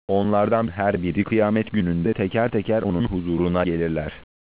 Onlardan her biri kıyamet gününde teker teker onun huzuruna gelirler.